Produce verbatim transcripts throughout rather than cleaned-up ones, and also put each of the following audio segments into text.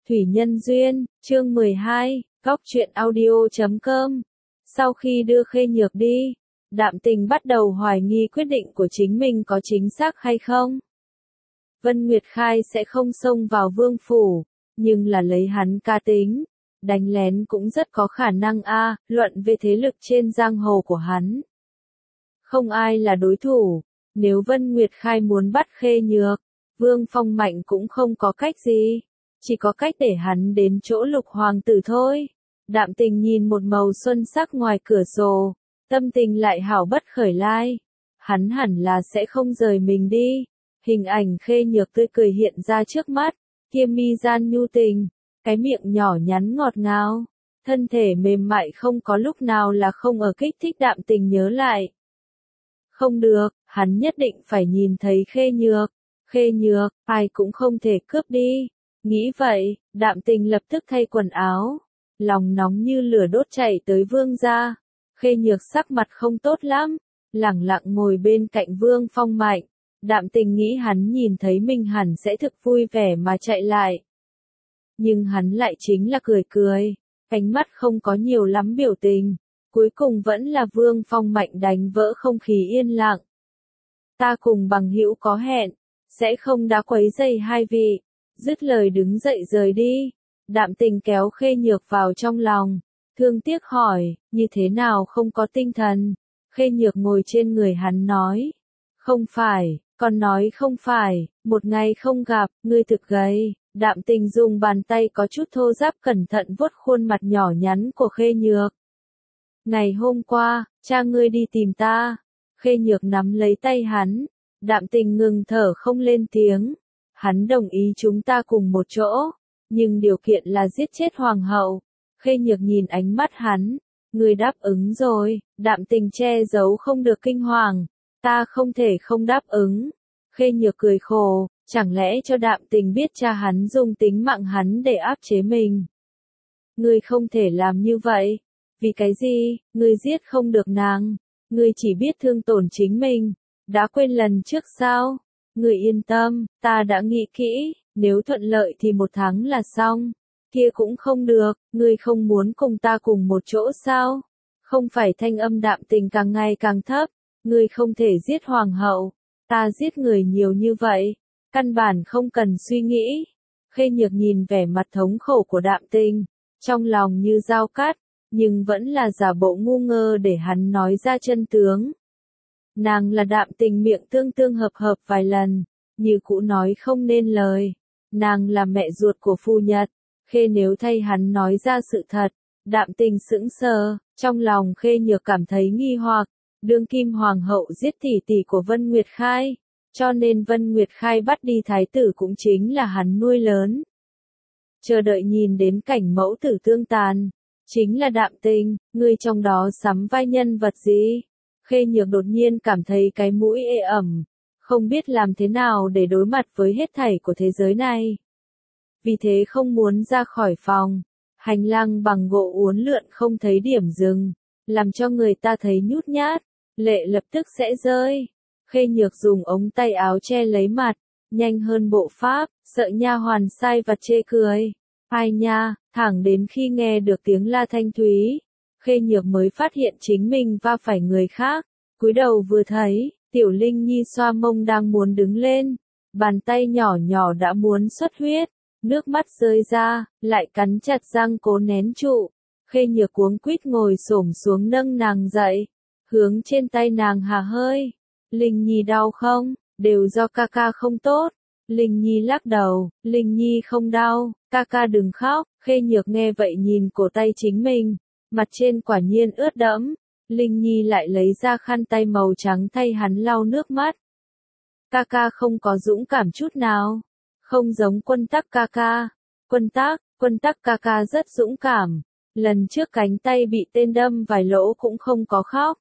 Thủy Nhân Duyên, chương mười hai, góc truyện audio chấm com. Sau khi đưa Khê Nhược đi, Đạm Tình bắt đầu hoài nghi quyết định của chính mình có chính xác hay không. Vân Nguyệt Khai sẽ không xông vào vương phủ, nhưng là lấy hắn cá tính, đánh lén cũng rất có khả năng a, luận về thế lực trên giang hồ của hắn. Không ai là đối thủ, nếu Vân Nguyệt Khai muốn bắt Khê Nhược, Vương Phong Mạnh cũng không có cách gì. Chỉ có cách để hắn đến chỗ Lục Hoàng tử thôi. Đạm Tình nhìn một màu xuân sắc ngoài cửa sổ, tâm tình lại hảo bất khởi lai. Hắn hẳn là sẽ không rời mình đi. Hình ảnh Khê Nhược tươi cười hiện ra trước mắt, kia mi gian nhu tình, cái miệng nhỏ nhắn ngọt ngào, thân thể mềm mại không có lúc nào là không ở kích thích Đạm Tình nhớ lại. Không được, hắn nhất định phải nhìn thấy Khê Nhược. Khê Nhược, ai cũng không thể cướp đi. Nghĩ vậy, Đạm Tình lập tức thay quần áo, lòng nóng như lửa đốt chạy tới Vương gia. Khê Nhược sắc mặt không tốt lắm, lẳng lặng ngồi bên cạnh Vương Phong Mạnh. Đạm Tình nghĩ hắn nhìn thấy mình hẳn sẽ thực vui vẻ mà chạy lại. Nhưng hắn lại chính là cười cười, ánh mắt không có nhiều lắm biểu tình. Cuối cùng vẫn là Vương Phong Mạnh đánh vỡ không khí yên lặng. Ta cùng bằng hữu có hẹn, sẽ không đã quấy rầy hai vị. Dứt lời đứng dậy rời đi. Đạm Tình kéo Khê Nhược vào trong lòng, thương tiếc hỏi, như thế nào không có tinh thần. Khê Nhược ngồi trên người hắn nói, không phải, còn nói không phải, một ngày không gặp, ngươi thực gầy. Đạm Tình dùng bàn tay có chút thô ráp cẩn thận vuốt khuôn mặt nhỏ nhắn của Khê Nhược. Ngày hôm qua, cha ngươi đi tìm ta. Khê Nhược nắm lấy tay hắn, Đạm Tình ngừng thở không lên tiếng. Hắn đồng ý chúng ta cùng một chỗ, nhưng điều kiện là giết chết hoàng hậu. Khê Nhược nhìn ánh mắt hắn, người đáp ứng rồi. Đạm Tình che giấu không được kinh hoàng, ta không thể không đáp ứng. Khê Nhược cười khổ, chẳng lẽ cho Đạm Tình biết cha hắn dùng tính mạng hắn để áp chế mình. Ngươi không thể làm như vậy, vì cái gì, ngươi giết không được nàng, ngươi chỉ biết thương tổn chính mình, đã quên lần trước sao? Người yên tâm, ta đã nghĩ kỹ, nếu thuận lợi thì một tháng là xong. Kia cũng không được, ngươi không muốn cùng ta cùng một chỗ sao? Không phải thanh âm Đạm Tình càng ngày càng thấp, ngươi không thể giết hoàng hậu, ta giết người nhiều như vậy, căn bản không cần suy nghĩ. Khê Nhược nhìn vẻ mặt thống khổ của Đạm Tình, trong lòng như dao cắt, nhưng vẫn là giả bộ ngu ngơ để hắn nói ra chân tướng. Nàng là Đạm Tình miệng tương tương hợp hợp vài lần, như cũ nói không nên lời. Nàng là mẹ ruột của phu Nhật. Khê nếu thay hắn nói ra sự thật, Đạm Tình sững sờ, trong lòng Khê Nhược cảm thấy nghi hoặc. Đương kim hoàng hậu giết tỷ tỷ của Vân Nguyệt Khai, cho nên Vân Nguyệt Khai bắt đi thái tử cũng chính là hắn nuôi lớn. Chờ đợi nhìn đến cảnh mẫu tử tương tàn, chính là Đạm Tình, người trong đó sắm vai nhân vật gì? Khê Nhược đột nhiên cảm thấy cái mũi ê ẩm, không biết làm thế nào để đối mặt với hết thảy của thế giới này. Vì thế không muốn ra khỏi phòng, hành lang bằng gỗ uốn lượn không thấy điểm dừng, làm cho người ta thấy nhút nhát, lệ lập tức sẽ rơi. Khê Nhược dùng ống tay áo che lấy mặt, nhanh hơn bộ pháp, sợ nha hoàn sai vặt chê cười. Ai nha, thẳng đến khi nghe được tiếng la thanh thúy, Khê Nhược mới phát hiện chính mình va phải người khác, cúi đầu vừa thấy, Tiểu Linh Nhi xoa mông đang muốn đứng lên, bàn tay nhỏ nhỏ đã muốn xuất huyết, nước mắt rơi ra, lại cắn chặt răng cố nén trụ. Khê Nhược cuống quýt ngồi xổm xuống nâng nàng dậy, hướng trên tay nàng hà hơi. Linh Nhi đau không? Đều do ca ca không tốt. Linh Nhi lắc đầu, Linh Nhi không đau, ca ca đừng khóc. Khê Nhược nghe vậy nhìn cổ tay chính mình, mặt trên quả nhiên ướt đẫm. Linh Nhi lại lấy ra khăn tay màu trắng thay hắn lau nước mắt. Ca ca không có dũng cảm chút nào, không giống Quân Tắc ca ca. Quân Tắc, Quân Tắc ca ca rất dũng cảm, lần trước cánh tay bị tên đâm vài lỗ cũng không có khóc.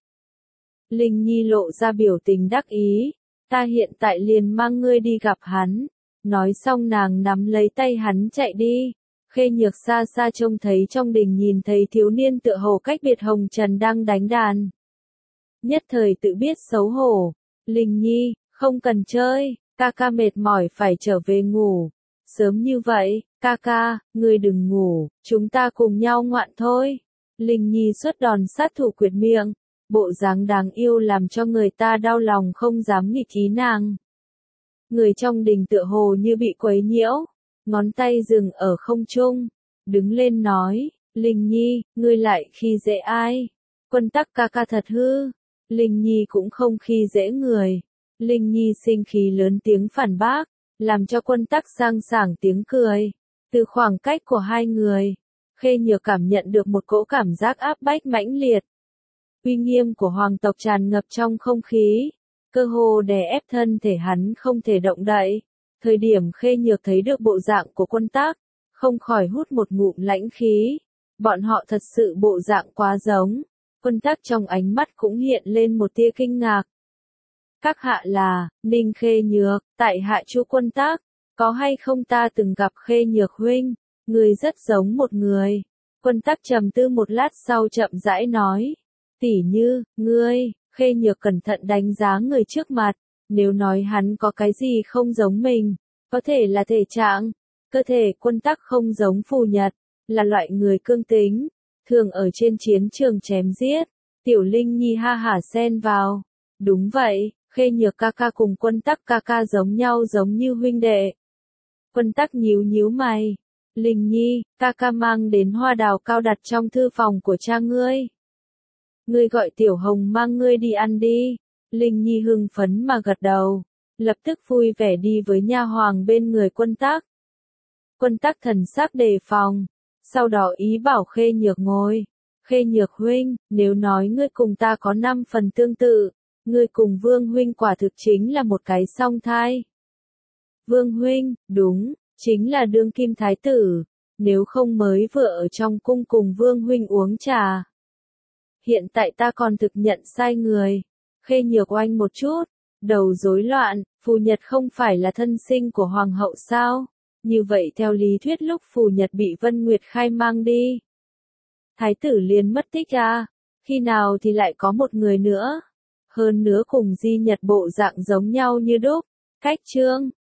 Linh Nhi lộ ra biểu tình đắc ý, ta hiện tại liền mang ngươi đi gặp hắn. Nói xong nàng nắm lấy tay hắn chạy đi. Khê Nhược xa xa trông thấy trong đình nhìn thấy thiếu niên tựa hồ cách biệt hồng trần đang đánh đàn. Nhất thời tự biết xấu hổ. Linh Nhi, không cần chơi, ca ca mệt mỏi phải trở về ngủ. Sớm như vậy, Ca ca, ngươi đừng ngủ, chúng ta cùng nhau ngoạn thôi. Linh Nhi xuất đòn sát thủ quyệt miệng, bộ dáng đáng yêu làm cho người ta đau lòng không dám nghịch ý nàng. Người trong đình tựa hồ như bị quấy nhiễu, ngón tay dừng ở không trung, đứng lên nói, Linh Nhi, ngươi lại khi dễ ai? Quân Tắc ca ca thật hư. Linh Nhi cũng không khi dễ người. Linh Nhi sinh khí lớn tiếng phản bác, làm cho Quân Tắc sang sảng tiếng cười. Từ khoảng cách của hai người, Khê Nhược cảm nhận được một cỗ cảm giác áp bách mãnh liệt. Uy nghiêm của hoàng tộc tràn ngập trong không khí, cơ hồ đè ép thân thể hắn không thể động đậy. Thời điểm Khê Nhược thấy được bộ dạng của Quân Tắc, không khỏi hút một ngụm lãnh khí. Bọn họ thật sự bộ dạng quá giống. Quân Tắc trong ánh mắt cũng hiện lên một tia kinh ngạc. Các hạ là, Ninh Khê Nhược, tại hạ Chu Quân Tắc, có hay không ta từng gặp Khê Nhược huynh, người rất giống một người. Quân Tắc trầm tư một lát sau chậm rãi nói, tỉ như, ngươi, Khê Nhược cẩn thận đánh giá người trước mặt, nếu nói hắn có cái gì không giống mình, có thể là thể trạng, cơ thể. Quân Tắc không giống Phù Nhật, là loại người cương tính, thường ở trên chiến trường chém giết. Tiểu Linh Nhi ha hả xen vào, đúng vậy, Khê Nhược ca ca cùng Quân Tắc ca ca giống nhau giống như huynh đệ. Quân Tắc nhíu nhíu mày, Linh Nhi, ca ca mang đến hoa đào cao đặt trong thư phòng của cha ngươi. Ngươi gọi Tiểu Hồng mang ngươi đi ăn đi. Linh Nhi hưng phấn mà gật đầu, lập tức vui vẻ đi với nha hoàng bên người Quân Tắc. Quân Tắc thần sắc đề phòng, sau đó ý bảo Khê Nhược ngồi. Khê Nhược huynh, nếu nói ngươi cùng ta có năm phần tương tự, ngươi cùng Vương huynh quả thực chính là một cái song thai. Vương huynh, đúng, chính là đương kim thái tử, nếu không mới vừa ở trong cung cùng Vương huynh uống trà. Hiện tại ta còn thực nhận sai người. Khê Nhược oanh một chút, đầu rối loạn, Phù Nhật không phải là thân sinh của hoàng hậu sao? Như vậy theo lý thuyết lúc Phù Nhật bị Vân Nguyệt Khai mang đi, thái tử liền mất tích à? Khi nào thì lại có một người nữa? Hơn nữa cùng Di Nhật bộ dạng giống nhau như đúc. Cách chương